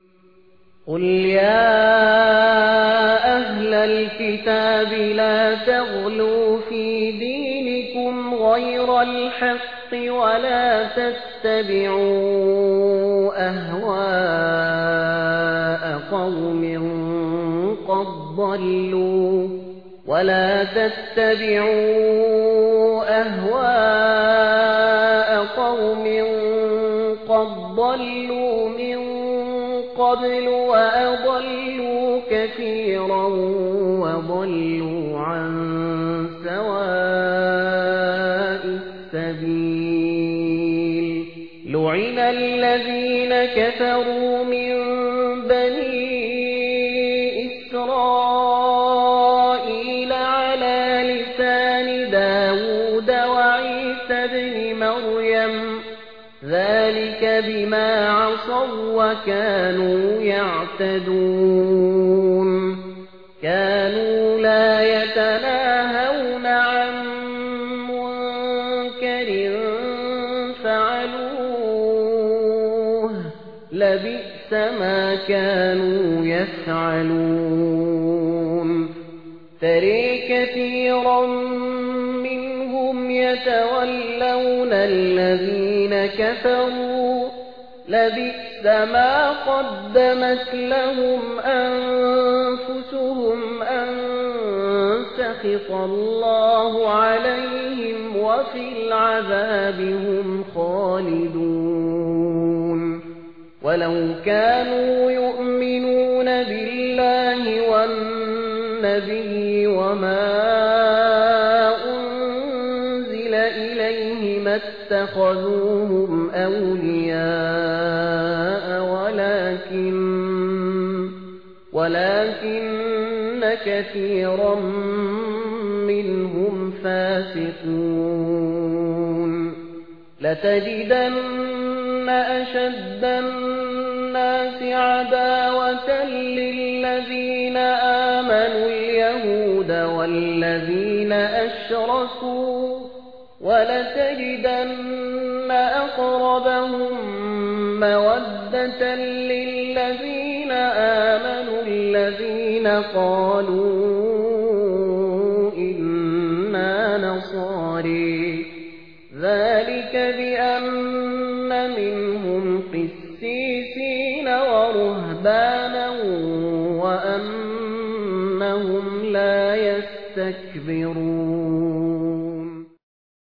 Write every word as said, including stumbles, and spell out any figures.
قُلْ يَا أَهْلَ الْكِتَابِ لَا تَغْلُوا فِي دِينِكُمْ غَيْرَ الْحَقِّ وَلَا تَتَّبِعُوا أَهْوَاءَ قَوْمٍ قَدْ ضَلُّوا وَلَا تَتَّبِعُوا أَهْوَاءَ قَوْمٍ قَدْ ضَلُّوا مِن قَبْلُ وَأَضَلُّوا كَثِيرًا وَضَلُّوا عَن سَوَاءِ السَّبِيلِ لُعِنَ الَّذِينَ كَفَرُوا مِن بَنِي إِسْرَائِيلَ عَلَى لِسَانِ دَاوُودَ وَعِيسَى ابْنِ مَرْيَمَ ذَلِكَ بِمَا عَصَوا وَّكَانُوا يَعْتَدُونَ كَانُوا لَا يَتَنَاهَوْنَ عَن مُّنكَرٍ فَعَلُوهُ لَبِئْسَ مَا كَانُوا يَفْعَلُونَ تَرَىٰ كَثِيرًا مِّنْهُمْ يَتَوَلَّوْنَ الَّذِينَ كَفَرُوا لَبِئْسَ مَا قَدَّمَتْ لَهُمْ أَنفُسُهُمْ أَن سَخِطَ اللَّهُ عَلَيْهِمْ وَفِي الْعَذَابِ هُمْ خَالِدُونَ وَلَوْ كَانُوا يُؤْمِنُونَ بِاللَّهِ وَالنَّبِيِّ وَمَا إليه ما اتخذوهم أولياء ولكن ولكن كثيرا منهم فاسقون لتجدن أشد الناس عداوة للذين آمنوا اليهود والذين أشركوا وَلَتَجِدَنَّ أَقْرَبَهُم مَّوَدَّةً لِّلَّذِينَ آمَنُوا الَّذِينَ قَالُوا إِنَّا نَصَارَىٰ ذَٰلِكَ بِأَنَّ مِنْهُمْ قِسِّيسِينَ وَرُهْبَانًا وَأَنَّهُمْ لَا يَسْتَكْبِرُونَ